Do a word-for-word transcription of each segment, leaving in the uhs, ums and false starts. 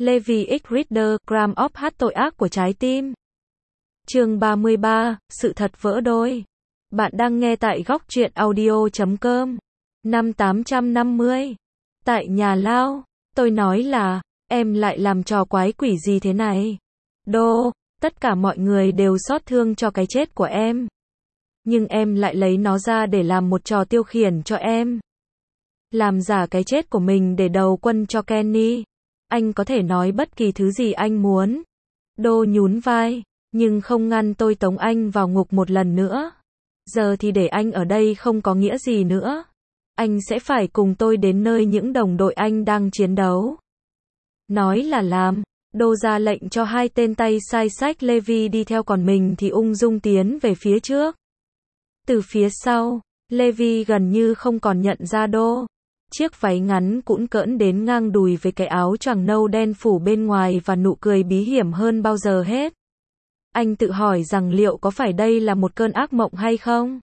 Levi X Reader, Gram of Hát tội ác của trái tim. Chương ba mươi ba, sự thật vỡ đôi. Bạn đang nghe tại góc truyện audio chấm com. Năm tám trăm năm mươi. Tại nhà lao, tôi nói là, em lại làm trò quái quỷ gì thế này? Đô, tất cả mọi người đều xót thương cho cái chết của em. Nhưng em lại lấy nó ra để làm một trò tiêu khiển cho em. Làm giả cái chết của mình để đầu quân cho Kenny. Anh có thể nói bất kỳ thứ gì anh muốn. Đô nhún vai, nhưng không ngăn tôi tống anh vào ngục một lần nữa. Giờ thì để anh ở đây không có nghĩa gì nữa. Anh sẽ phải cùng tôi đến nơi những đồng đội anh đang chiến đấu. Nói là làm, Đô ra lệnh cho hai tên tay sai sách Levi đi theo, còn mình thì ung dung tiến về phía trước. Từ phía sau, Levi gần như không còn nhận ra Đô. Chiếc váy ngắn cũn cỡn đến ngang đùi với cái áo choàng nâu đen phủ bên ngoài và nụ cười bí hiểm hơn bao giờ hết. Anh tự hỏi rằng liệu có phải đây là một cơn ác mộng hay không?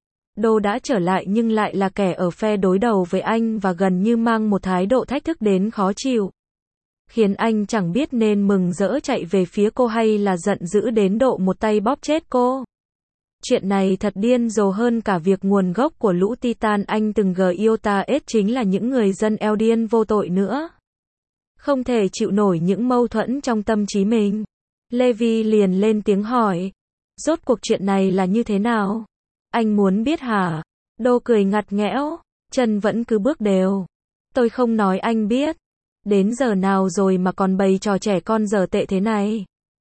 Đô đã trở lại nhưng lại là kẻ ở phe đối đầu với anh và gần như mang một thái độ thách thức đến khó chịu. Khiến anh chẳng biết nên mừng rỡ chạy về phía cô hay là giận dữ đến độ một tay bóp chết cô. Chuyện này thật điên rồ hơn cả việc nguồn gốc của lũ Titan anh từng gờ yêu ta ết chính là những người dân Eldian vô tội nữa. Không thể chịu nổi những mâu thuẫn trong tâm trí mình. Levi liền lên tiếng hỏi. Rốt cuộc chuyện này là như thế nào? Anh muốn biết hả? Đô cười ngặt nghẽo, chân vẫn cứ bước đều. Tôi không nói anh biết. Đến giờ nào rồi mà còn bày trò trẻ con dở tệ thế này?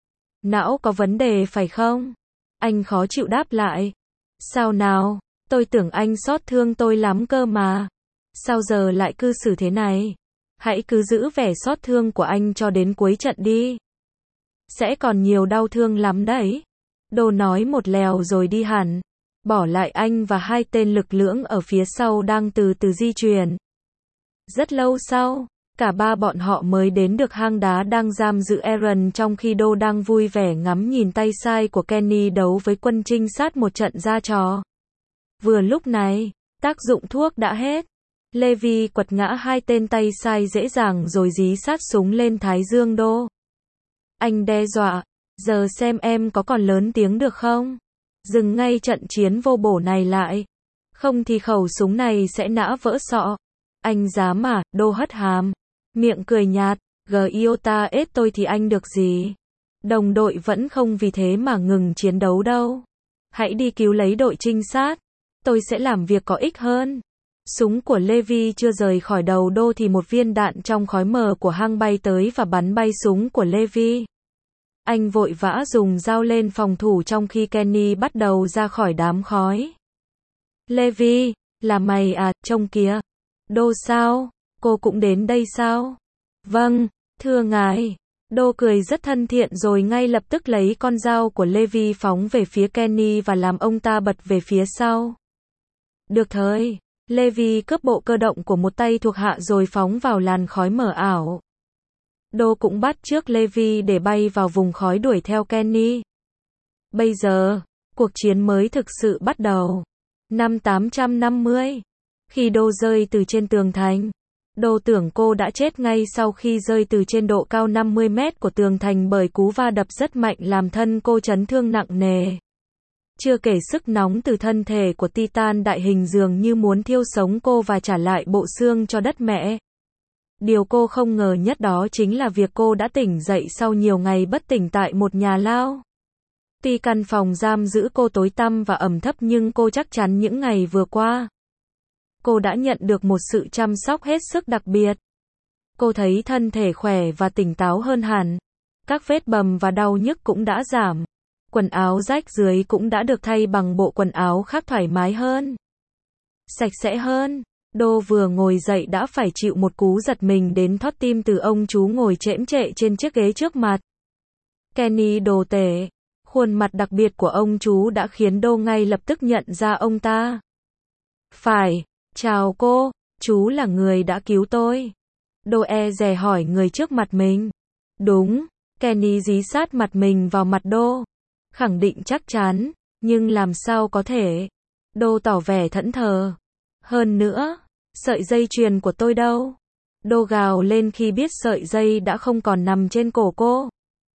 Não có vấn đề phải không? Anh khó chịu đáp lại. Sao nào? Tôi tưởng anh xót thương tôi lắm cơ mà. Sao giờ lại cư xử thế này? Hãy cứ giữ vẻ xót thương của anh cho đến cuối trận đi. Sẽ còn nhiều đau thương lắm đấy. Đô nói một lèo rồi đi hẳn. Bỏ lại anh và hai tên lực lưỡng ở phía sau đang từ từ di chuyển. Rất lâu sau, cả ba bọn họ mới đến được hang đá đang giam giữ Aaron, trong khi Đô đang vui vẻ ngắm nhìn tay sai của Kenny đấu với quân trinh sát một trận ra trò. Vừa lúc này, tác dụng thuốc đã hết. Levi quật ngã hai tên tay sai dễ dàng rồi dí sát súng lên thái dương Đô. Anh đe dọa, giờ xem em có còn lớn tiếng được không? Dừng ngay trận chiến vô bổ này lại. Không thì khẩu súng này sẽ nã vỡ sọ. Anh dám à? Đô hất hàm. Miệng cười nhạt, gờ yêu ta ết tôi thì anh được gì? Đồng đội vẫn không vì thế mà ngừng chiến đấu đâu. Hãy đi cứu lấy đội trinh sát. Tôi sẽ làm việc có ích hơn. Súng của Levi chưa rời khỏi đầu Đô thì một viên đạn trong khói mờ của hang bay tới và bắn bay súng của Levi. Anh vội vã dùng dao lên phòng thủ trong khi Kenny bắt đầu ra khỏi đám khói. Levi, là mày à, trông kìa. Đô sao? Cô cũng đến đây sao? Vâng, thưa ngài. Đô cười rất thân thiện rồi ngay lập tức lấy con dao của Levi phóng về phía Kenny và làm ông ta bật về phía sau. Được thời, Levi cướp bộ cơ động của một tay thuộc hạ rồi phóng vào làn khói mờ ảo. Đô cũng bắt chước Levi để bay vào vùng khói đuổi theo Kenny. Bây giờ, cuộc chiến mới thực sự bắt đầu. Năm tám trăm năm mươi, khi Đô rơi từ trên tường thành, Đô tưởng cô đã chết ngay sau khi rơi từ trên độ cao năm mươi mét của tường thành bởi cú va đập rất mạnh làm thân cô chấn thương nặng nề. Chưa kể sức nóng từ thân thể của Titan đại hình dường như muốn thiêu sống cô và trả lại bộ xương cho đất mẹ. Điều cô không ngờ nhất đó chính là việc cô đã tỉnh dậy sau nhiều ngày bất tỉnh tại một nhà lao. Tuy căn phòng giam giữ cô tối tăm và ẩm thấp nhưng cô chắc chắn những ngày vừa qua, cô đã nhận được một sự chăm sóc hết sức đặc biệt. Cô thấy thân thể khỏe và tỉnh táo hơn hẳn. Các vết bầm và đau nhức cũng đã giảm. Quần áo rách dưới cũng đã được thay bằng bộ quần áo khác thoải mái hơn, sạch sẽ hơn. Đô vừa ngồi dậy đã phải chịu một cú giật mình đến thót tim từ ông chú ngồi chễm chệ trên chiếc ghế trước mặt. Kenny đồ tể. Khuôn mặt đặc biệt của ông chú đã khiến Đô ngay lập tức nhận ra ông ta. Phải, chào cô, chú là người đã cứu tôi. Đô e dè hỏi người trước mặt mình. Đúng, Kenny dí sát mặt mình vào mặt Đô. Khẳng định chắc chắn, nhưng làm sao có thể? Đô tỏ vẻ thẫn thờ. Hơn nữa, sợi dây chuyền của tôi đâu? Đô gào lên khi biết sợi dây đã không còn nằm trên cổ cô.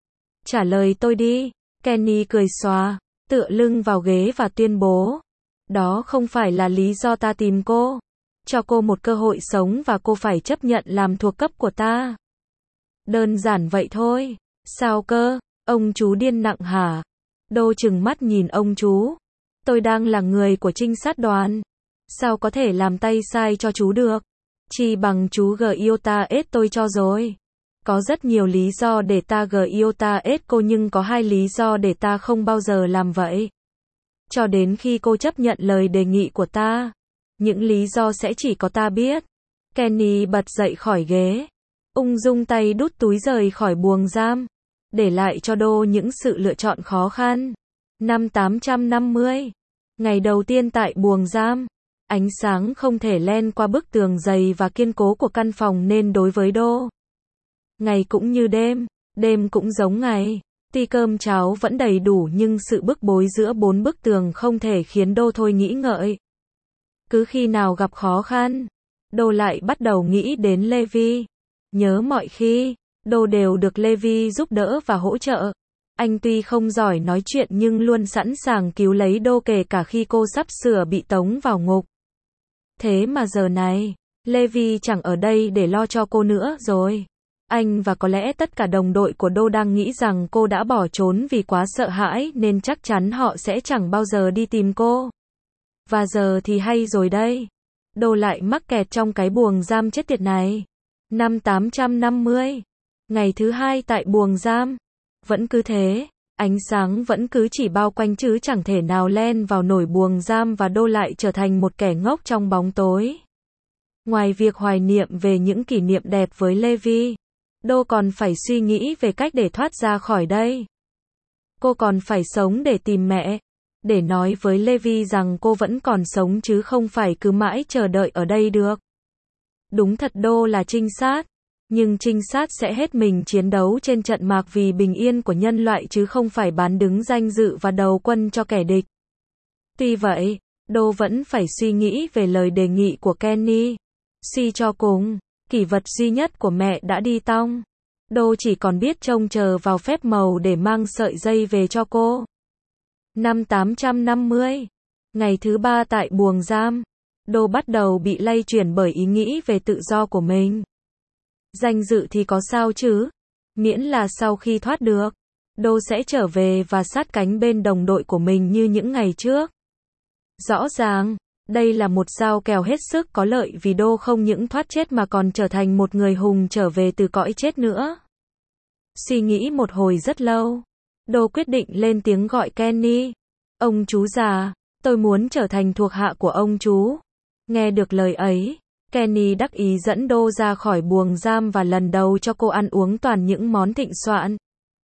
Trả lời tôi đi. Kenny cười xòa, tựa lưng vào ghế và tuyên bố. Đó không phải là lý do ta tìm cô. Cho cô một cơ hội sống và cô phải chấp nhận làm thuộc cấp của ta. Đơn giản vậy thôi. Sao cơ? Ông chú điên nặng hả? Đô trừng mắt nhìn ông chú. Tôi đang là người của trinh sát đoàn. Sao có thể làm tay sai cho chú được? Chỉ bằng chú gờ yêu ta ết tôi cho rồi. Có rất nhiều lý do để ta gờ yêu ta ết cô nhưng có hai lý do để ta không bao giờ làm vậy. Cho đến khi cô chấp nhận lời đề nghị của ta. Những lý do sẽ chỉ có ta biết. Kenny bật dậy khỏi ghế. Ung dung tay đút túi rời khỏi buồng giam. Để lại cho Đô những sự lựa chọn khó khăn. Năm tám trăm năm mươi. Ngày đầu tiên tại buồng giam. Ánh sáng không thể len qua bức tường dày và kiên cố của căn phòng nên đối với Đô. Ngày cũng như đêm, đêm cũng giống ngày. Tuy cơm cháo vẫn đầy đủ nhưng sự bức bối giữa bốn bức tường không thể khiến Đô thôi nghĩ ngợi. Cứ khi nào gặp khó khăn, Đô lại bắt đầu nghĩ đến Levi. Nhớ mọi khi, Đô đều được Levi giúp đỡ và hỗ trợ. Anh tuy không giỏi nói chuyện nhưng luôn sẵn sàng cứu lấy Đô kể cả khi cô sắp sửa bị tống vào ngục. Thế mà giờ này, Levi chẳng ở đây để lo cho cô nữa rồi. Anh và có lẽ tất cả đồng đội của Đô đang nghĩ rằng cô đã bỏ trốn vì quá sợ hãi nên chắc chắn họ sẽ chẳng bao giờ đi tìm cô. Và giờ thì hay rồi đây. Đô lại mắc kẹt trong cái buồng giam chết tiệt này. Năm tám trăm năm mươi. Ngày thứ hai tại buồng giam. Vẫn cứ thế. Ánh sáng vẫn cứ chỉ bao quanh chứ chẳng thể nào len vào nổi buồng giam và Đô lại trở thành một kẻ ngốc trong bóng tối. Ngoài việc hoài niệm về những kỷ niệm đẹp với Levi, Đô còn phải suy nghĩ về cách để thoát ra khỏi đây. Cô còn phải sống để tìm mẹ. Để nói với Levi rằng cô vẫn còn sống chứ không phải cứ mãi chờ đợi ở đây được. Đúng thật Đô là trinh sát. Nhưng trinh sát sẽ hết mình chiến đấu trên trận mạc vì bình yên của nhân loại chứ không phải bán đứng danh dự và đầu quân cho kẻ địch. Tuy vậy, Đô vẫn phải suy nghĩ về lời đề nghị của Kenny. Suy cho cùng, kỷ vật duy nhất của mẹ đã đi tong. Đô chỉ còn biết trông chờ vào phép màu để mang sợi dây về cho cô. Năm tám trăm năm mươi. Ngày thứ ba tại buồng giam. Đô bắt đầu bị lay chuyển bởi ý nghĩ về tự do của mình. Danh dự thì có sao chứ? Miễn là sau khi thoát được, Đô sẽ trở về và sát cánh bên đồng đội của mình như những ngày trước. Rõ ràng, đây là một giao kèo hết sức có lợi vì Đô không những thoát chết mà còn trở thành một người hùng trở về từ cõi chết nữa. Suy nghĩ một hồi rất lâu, Đô quyết định lên tiếng gọi Kenny. Ông chú già, tôi muốn trở thành thuộc hạ của ông chú. Nghe được lời ấy, Kenny đắc ý dẫn Đô ra khỏi buồng giam và lần đầu cho cô ăn uống toàn những món thịnh soạn.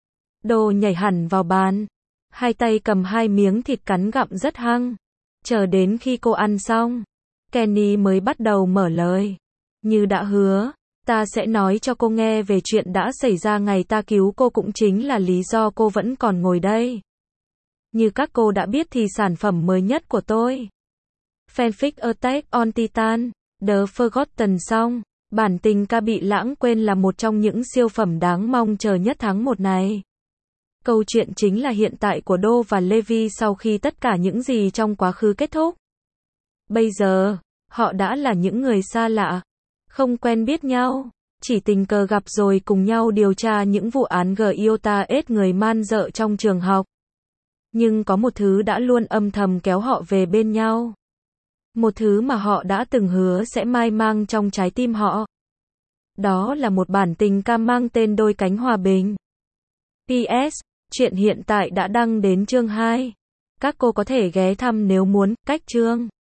Đô nhảy hẳn vào bàn, hai tay cầm hai miếng thịt cắn gặm rất hăng. Chờ đến khi cô ăn xong, Kenny mới bắt đầu mở lời. Như đã hứa, ta sẽ nói cho cô nghe về chuyện đã xảy ra ngày ta cứu cô cũng chính là lý do cô vẫn còn ngồi đây. Như các cô đã biết thì sản phẩm mới nhất của tôi, Fanfic Attack on Titan, The Forgotten Song, bản tình ca bị lãng quên là một trong những siêu phẩm đáng mong chờ nhất tháng một này. Câu chuyện chính là hiện tại của Đô và Levi sau khi tất cả những gì trong quá khứ kết thúc. Bây giờ, họ đã là những người xa lạ, không quen biết nhau, chỉ tình cờ gặp rồi cùng nhau điều tra những vụ án Giota ết người man dợ trong trường học. Nhưng có một thứ đã luôn âm thầm kéo họ về bên nhau. Một thứ mà họ đã từng hứa sẽ mãi mang trong trái tim họ. Đó là một bản tình ca mang tên Đôi cánh hòa bình. pê ét. Chuyện hiện tại đã đăng đến chương hai. Các cô có thể ghé thăm nếu muốn, cách chương.